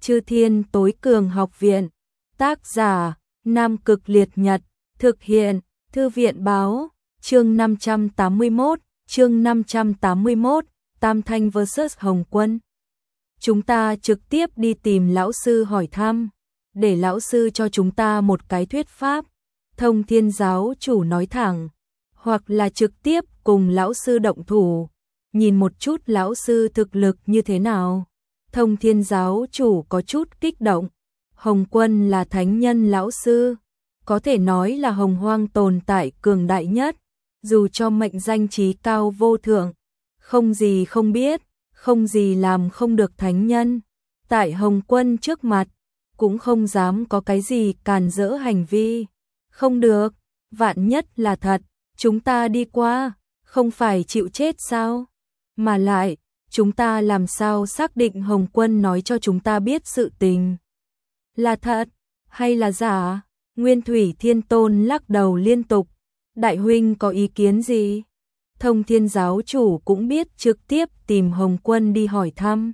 Chư Thiên Tối Cường Học Viện. Tác giả: Nam Cực Liệt Nhật. Thực hiện: Thư viện báo. Chương 581, Tam Thanh vs Hồng Quân. Chúng ta trực tiếp đi tìm lão sư hỏi thăm, để lão sư cho chúng ta một cái thuyết pháp. Thông Thiên giáo chủ nói thẳng, hoặc là trực tiếp cùng lão sư động thủ, nhìn một chút lão sư thực lực như thế nào. Thông Thiên giáo chủ có chút kích động. Hồng Quân là thánh nhân lão sư, có thể nói là hồng hoang tồn tại cường đại nhất, dù cho mệnh danh trí cao vô thượng, không gì không biết, không gì làm không được thánh nhân. Tại Hồng Quân trước mặt, cũng không dám có cái gì càn rỡ hành vi. Không được, vạn nhất là thật, chúng ta đi qua, không phải chịu chết sao? Mà lại, chúng ta làm sao xác định Hồng Quân nói cho chúng ta biết sự tình là thật hay là giả? Nguyên Thủy Thiên Tôn lắc đầu liên tục. Đại huynh có ý kiến gì? Thông Thiên giáo chủ cũng biết trực tiếp tìm Hồng Quân đi hỏi thăm,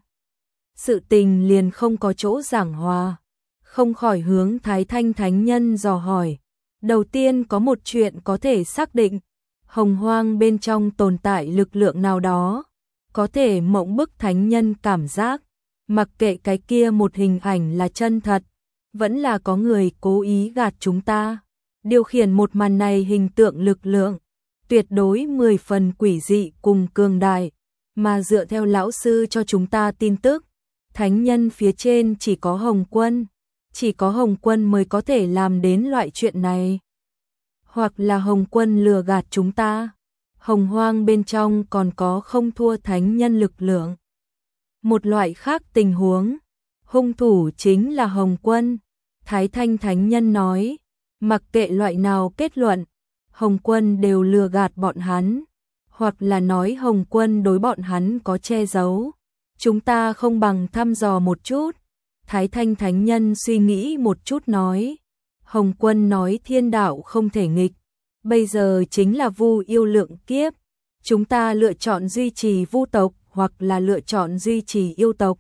sự tình liền không có chỗ giảng hòa, không khỏi hướng Thái Thanh thánh nhân dò hỏi. Đầu tiên có một chuyện có thể xác định, hồng hoang bên trong tồn tại lực lượng nào đó, có thể mộng bức thánh nhân cảm giác, mặc kệ cái kia một hình ảnh là chân thật, vẫn là có người cố ý gạt chúng ta. Điều khiển một màn này hình tượng lực lượng, tuyệt đối 10 phần quỷ dị cùng cường đại, mà dựa theo lão sư cho chúng ta tin tức, thánh nhân phía trên chỉ có Hồng Quân, chỉ có Hồng Quân mới có thể làm đến loại chuyện này. Hoặc là Hồng Quân lừa gạt chúng ta, hồng hoang bên trong còn có không thua thánh nhân lực lượng. Một loại khác tình huống, hung thủ chính là Hồng Quân. Thái Thanh thánh nhân nói, mặc kệ loại nào kết luận, Hồng Quân đều lừa gạt bọn hắn, hoặc là nói Hồng Quân đối bọn hắn có che giấu. Chúng ta không bằng thăm dò một chút. Thái Thanh thánh nhân suy nghĩ một chút nói, Hồng Quân nói thiên đạo không thể nghịch, bây giờ chính là vu yêu lượng kiếp, chúng ta lựa chọn duy trì vu tộc hoặc là lựa chọn duy trì yêu tộc,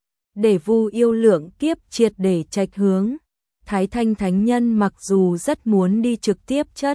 để vu yêu lượng kiếp triệt để trạch hướng. Thái Thanh thánh nhân mặc dù rất muốn đi trực tiếp chất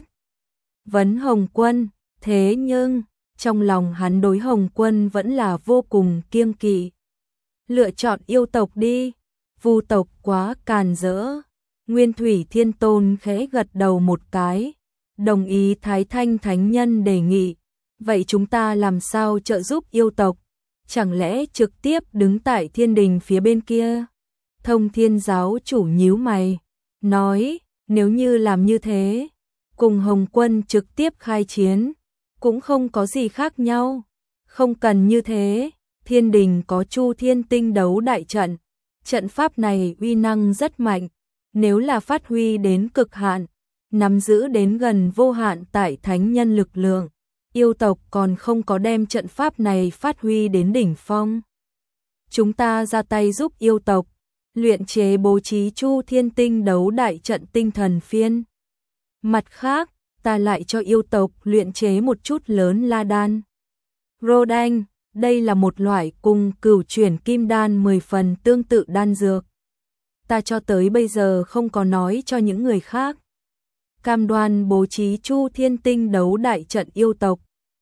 vấn Hồng Quân, thế nhưng trong lòng hắn đối Hồng Quân vẫn là vô cùng kiêng kỵ. Lựa chọn yêu tộc đi, vu tộc quá càn rỡ. Nguyên Thủy Thiên Tôn khẽ gật đầu một cái, đồng ý Thái Thanh thánh nhân đề nghị. Vậy chúng ta làm sao trợ giúp yêu tộc? Chẳng lẽ trực tiếp đứng tại thiên đình phía bên kia? Thông Thiên giáo chủ nhíu mày, nói, nếu như làm như thế, cùng Hồng Quân trực tiếp khai chiến, cũng không có gì khác nhau. Không cần như thế, thiên đình có Chu Thiên Tinh đấu đại trận, trận pháp này uy năng rất mạnh, nếu là phát huy đến cực hạn, nắm giữ đến gần vô hạn tại thánh nhân lực lượng, yêu tộc còn không có đem trận pháp này phát huy đến đỉnh phong. Chúng ta ra tay giúp yêu tộc, luyện chế bố trí Chu Thiên Tinh đấu đại trận tinh thần phiên. Mặt khác, ta lại cho yêu tộc luyện chế một chút lớn la đan. Rô đanh, đây là một loại cùng cửu chuyển kim đan 10 phần tương tự đan dược. Ta cho tới bây giờ không có nói cho những người khác. Cam đoan bố trí Chu Thiên Tinh đấu đại trận yêu tộc,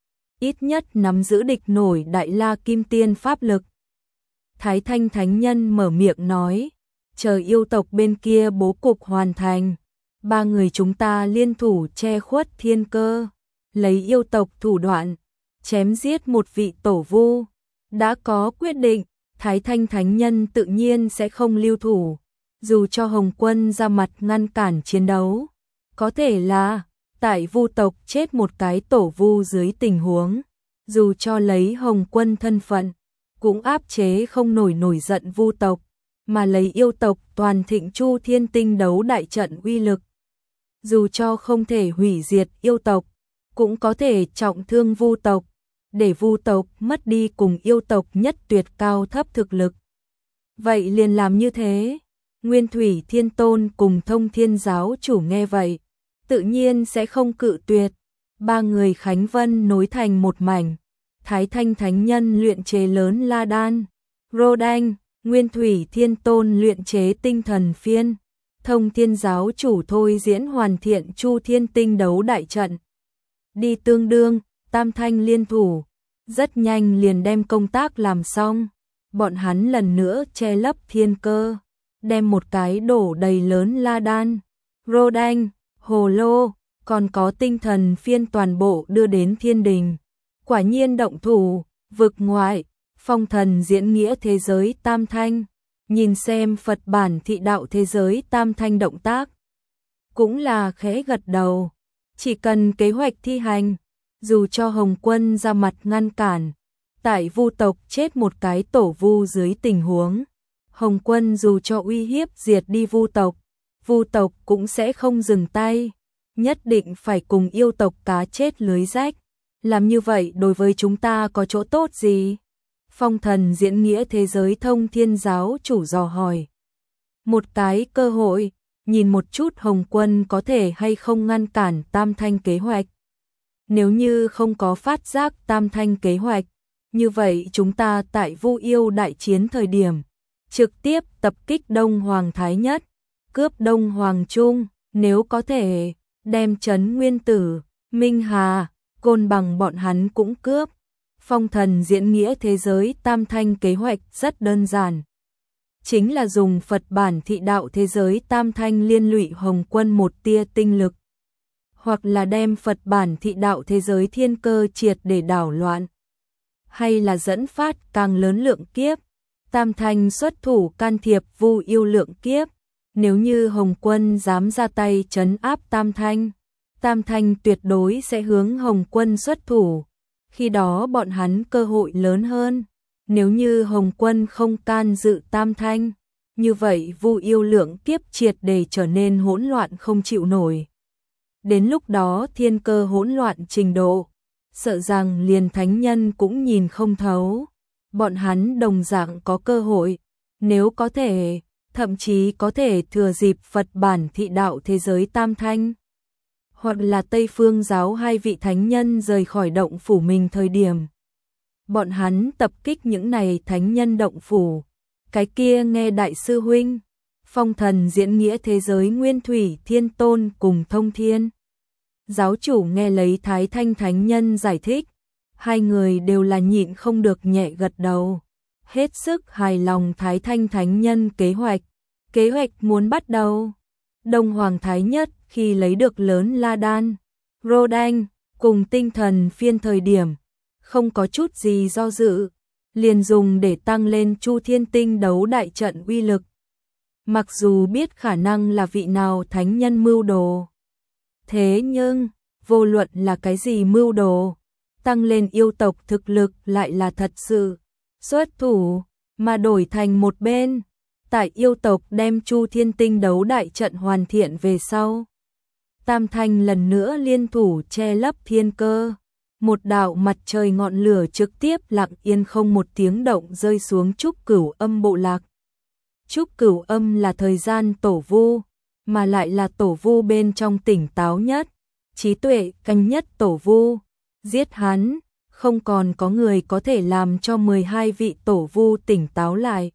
ít nhất nắm giữ địch nổi đại la kim tiên pháp lực. Thái Thanh thánh nhân mở miệng nói, chờ yêu tộc bên kia bố cục hoàn thành, ba người chúng ta liên thủ che khuất thiên cơ, lấy yêu tộc thủ đoạn, chém giết một vị tổ vu. Đã có quyết định, Thái Thanh thánh nhân tự nhiên sẽ không lưu thủ, dù cho Hồng Quân ra mặt ngăn cản chiến đấu. Có thể là, tại vu tộc chết một cái tổ vu dưới tình huống, dù cho lấy Hồng Quân thân phận, cũng áp chế không nổi giận vu tộc, mà lấy yêu tộc toàn thịnh Chu Thiên Tinh đấu đại trận uy lực. Dù cho không thể hủy diệt yêu tộc, cũng có thể trọng thương vu tộc, để vu tộc mất đi cùng yêu tộc nhất tuyệt cao thấp thực lực. Vậy liền làm như thế. Nguyên Thủy Thiên Tôn cùng Thông Thiên giáo chủ nghe vậy, tự nhiên sẽ không cự tuyệt. Ba người Khánh Vân nối thành một mảnh. Thái Thanh thánh nhân luyện chế lớn la đan, Rô đanh, Nguyên Thủy Thiên Tôn luyện chế tinh thần phiên, Thông Thiên giáo chủ thôi diễn hoàn thiện Chu Thiên Tinh đấu đại trận. Đi tương đương, tam thanh liên thủ, rất nhanh liền đem công tác làm xong. Bọn hắn lần nữa che lấp thiên cơ, đem một cái đổ đầy lớn la đan, rô đanh, hồ lô, còn có tinh thần phiên toàn bộ đưa đến thiên đình. Quả nhiên động thủ, vực ngoại, phong thần diễn nghĩa thế giới tam thanh, nhìn xem Phật bản thị đạo thế giới tam thanh động tác. Cũng là khẽ gật đầu, chỉ cần kế hoạch thi hành, dù cho Hồng Quân ra mặt ngăn cản, tại Vu tộc chết một cái tổ vu dưới tình huống, Hồng Quân dù cho uy hiếp diệt đi Vu tộc cũng sẽ không dừng tay, nhất định phải cùng yêu tộc cá chết lưới rách. Làm như vậy đối với chúng ta có chỗ tốt gì? Phong thần diễn nghĩa thế giới Thông Thiên giáo chủ dò hỏi. Một cái cơ hội, nhìn một chút Hồng Quân có thể hay không ngăn cản tam thanh kế hoạch. Nếu như không có phát giác tam thanh kế hoạch, như vậy chúng ta tại Vu Yêu đại chiến thời điểm, trực tiếp tập kích Đông Hoàng Thái Nhất, cướp Đông Hoàng Trung, nếu có thể, đem Trấn Nguyên Tử, Minh Hà, Côn Bằng bọn hắn cũng cướp. Phong thần diễn nghĩa thế giới tam thanh kế hoạch rất đơn giản. Chính là dùng Phật bản thị đạo thế giới tam thanh liên lụy Hồng Quân một tia tinh lực. Hoặc là đem Phật bản thị đạo thế giới thiên cơ triệt để đảo loạn. Hay là dẫn phát càng lớn lượng kiếp. Tam thanh xuất thủ can thiệp Vu Yêu lượng kiếp. Nếu như Hồng Quân dám ra tay trấn áp tam thanh tuyệt đối sẽ hướng Hồng Quân xuất thủ. Khi đó bọn hắn cơ hội lớn hơn. Nếu như Hồng Quân không can dự tam thanh, như vậy Vu Yêu lượng kiếp triệt để trở nên hỗn loạn không chịu nổi. Đến lúc đó thiên cơ hỗn loạn trình độ, sợ rằng liền thánh nhân cũng nhìn không thấu. Bọn hắn đồng dạng có cơ hội, nếu có thể, thậm chí có thể thừa dịp Phật bản thị đạo thế giới tam thanh. Hoặc là Tây Phương giáo hai vị thánh nhân rời khỏi động phủ mình thời điểm. Bọn hắn tập kích những này thánh nhân động phủ. Cái kia nghe đại sư huynh, phong thần diễn nghĩa thế giới Nguyên Thủy Thiên Tôn cùng Thông Thiên. Giáo chủ nghe lấy Thái Thanh thánh nhân giải thích. Hai người đều là nhịn không được nhẹ gật đầu. Hết sức hài lòng Thái Thanh thánh nhân kế hoạch. Kế hoạch muốn bắt đầu. Đông Hoàng Thái Nhất khi lấy được lớn La Đan, Rô Đanh cùng tinh thần phiên thời điểm, không có chút gì do dự, liền dùng để tăng lên Chu Thiên Tinh đấu đại trận uy lực. Mặc dù biết khả năng là vị nào thánh nhân mưu đồ, thế nhưng vô luận là cái gì mưu đồ, tăng lên yêu tộc thực lực lại là thật sự xuất thủ, mà đổi thành một bên. Tại yêu tộc đem Chu Thiên Tinh đấu đại trận hoàn thiện về sau, tam thanh lần nữa liên thủ che lấp thiên cơ. Một đạo mặt trời ngọn lửa trực tiếp lặng yên không một tiếng động rơi xuống Trúc Cửu Âm bộ lạc. Trúc Cửu Âm là thời gian tổ vu, mà lại là tổ vu bên trong tỉnh táo nhất, trí tuệ canh nhất tổ vu. Giết hắn, không còn có người có thể làm cho 12 vị tổ vu tỉnh táo lại.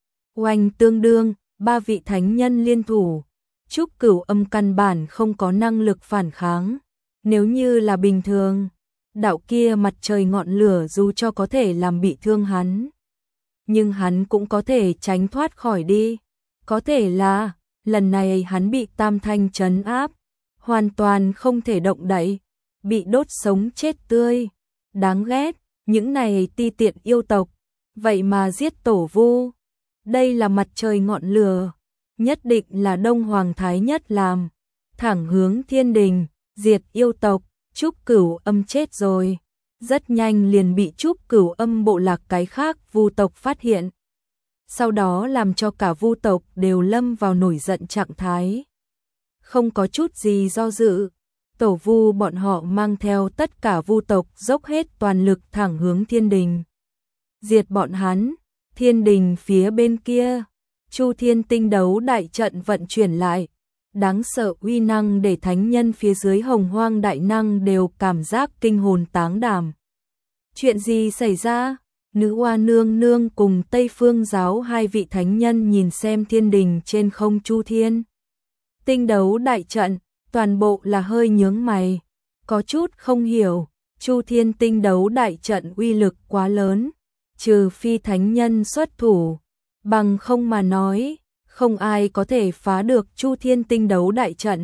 Oanh tương đương, 3 vị thánh nhân liên thủ, Trúc Cửu Âm căn bản không có năng lực phản kháng. Nếu như là bình thường, đạo kia mặt trời ngọn lửa dù cho có thể làm bị thương hắn, nhưng hắn cũng có thể tránh thoát khỏi đi. Có thể là, lần này hắn bị tam thanh trấn áp, hoàn toàn không thể động đậy, bị đốt sống chết tươi. Đáng ghét, những này ti tiện yêu tộc, vậy mà giết tổ vu. Đây là mặt trời ngọn lửa, nhất định là Đông Hoàng Thái Nhất làm, thẳng hướng thiên đình, diệt yêu tộc. Trúc Cửu Âm chết rồi, rất nhanh liền bị Trúc Cửu Âm bộ lạc cái khác Vu tộc phát hiện. Sau đó làm cho cả Vu tộc đều lâm vào nổi giận trạng thái. Không có chút gì do dự, tổ vu bọn họ mang theo tất cả Vu tộc dốc hết toàn lực thẳng hướng thiên đình. Diệt bọn hắn. Thiên đình phía bên kia, Chu Thiên Tinh đấu đại trận vận chuyển lại. Đáng sợ uy năng để thánh nhân phía dưới Hồng Hoang đại năng đều cảm giác kinh hồn táng đảm. Chuyện gì xảy ra? Nữ Hoa Nương Nương cùng Tây Phương Giáo hai vị thánh nhân nhìn xem thiên đình trên không Chu Thiên Tinh đấu đại trận, toàn bộ là hơi nhướng mày, có chút không hiểu, Chu Thiên Tinh đấu đại trận uy lực quá lớn, trừ phi thánh nhân xuất thủ, bằng không mà nói, không ai có thể phá được Chu Thiên Tinh đấu đại trận.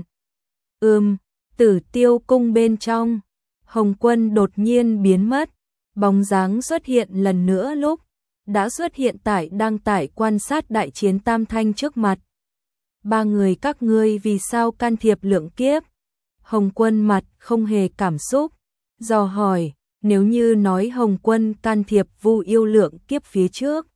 Tử Tiêu cung bên trong, Hồng Quân đột nhiên biến mất, bóng dáng xuất hiện lần nữa lúc đã xuất hiện đang tại quan sát đại chiến Tam Thanh trước mặt. Ba người các ngươi vì sao can thiệp lượng kiếp? Hồng Quân mặt không hề cảm xúc, dò hỏi, nếu như nói Hồng Quân can thiệp Vu Yêu lượng kiếp phía trước,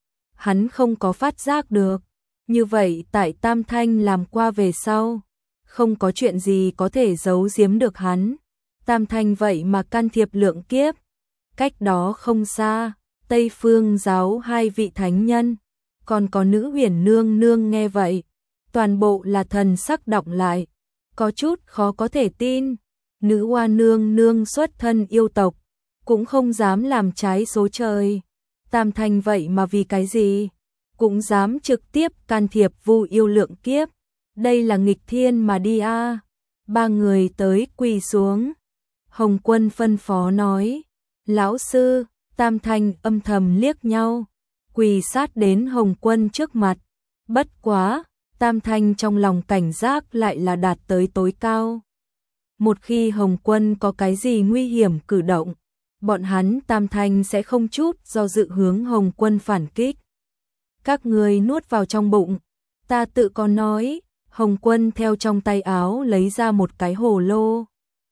hắn không có phát giác được, như vậy tại Tam Thanh làm qua về sau, không có chuyện gì có thể giấu giếm được hắn. Tam Thanh vậy mà can thiệp lượng kiếp. Cách đó không xa, Tây Phương Giáo hai vị thánh nhân, còn có Nữ Huyền Nương Nương nghe vậy, toàn bộ là thần sắc đọng lại, có chút khó có thể tin. Nữ Hoa Nương Nương xuất thân yêu tộc, cũng không dám làm trái số trời. Tam Thanh vậy mà vì cái gì cũng dám trực tiếp can thiệp Vu Yêu lượng kiếp, đây là nghịch thiên mà đi a. Ba người tới quỳ xuống. Hồng Quân phân phó nói, lão sư. Tam Thanh âm thầm liếc nhau, quỳ sát đến Hồng Quân trước mặt. Bất quá, Tam Thanh trong lòng cảnh giác lại là đạt tới tối cao. Một khi Hồng Quân có cái gì nguy hiểm cử động, bọn hắn Tam Thanh sẽ không chút do dự hướng Hồng Quân phản kích. Các ngươi nuốt vào trong bụng, ta tự có nói. Hồng Quân theo trong tay áo lấy ra một cái hồ lô,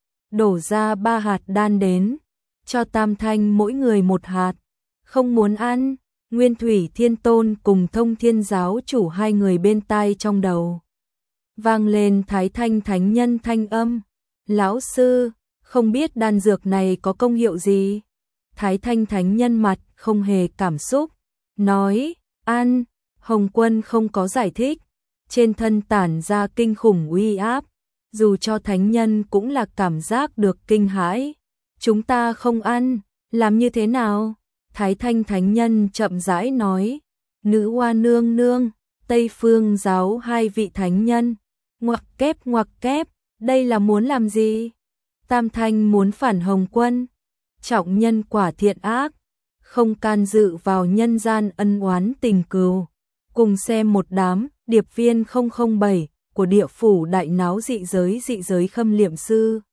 đổ ra 3 hạt đan đến, cho Tam Thanh mỗi người 1 hạt. Không muốn ăn. Nguyên Thủy Thiên Tôn cùng Thông Thiên Giáo chủ hai người bên tai trong đầu vang lên Thái Thanh thánh nhân thanh âm, lão sư, không biết đan dược này có công hiệu gì? Thái Thanh thánh nhân mặt không hề cảm xúc, nói, ăn. Hồng Quân không có giải thích, trên thân tản ra kinh khủng uy áp, dù cho thánh nhân cũng là cảm giác được kinh hãi. Chúng ta không ăn, làm như thế nào? Thái Thanh thánh nhân chậm rãi nói. Nữ Hoa Nương Nương, Tây Phương Giáo hai vị thánh nhân, ngoặc kép, đây là muốn làm gì? Tam Thanh muốn phản Hồng Quân, trọng nhân quả thiện ác, không can dự vào nhân gian ân oán tình cừu. Cùng xem một đám điệp viên 007 của địa phủ đại náo dị giới khâm liệm sư.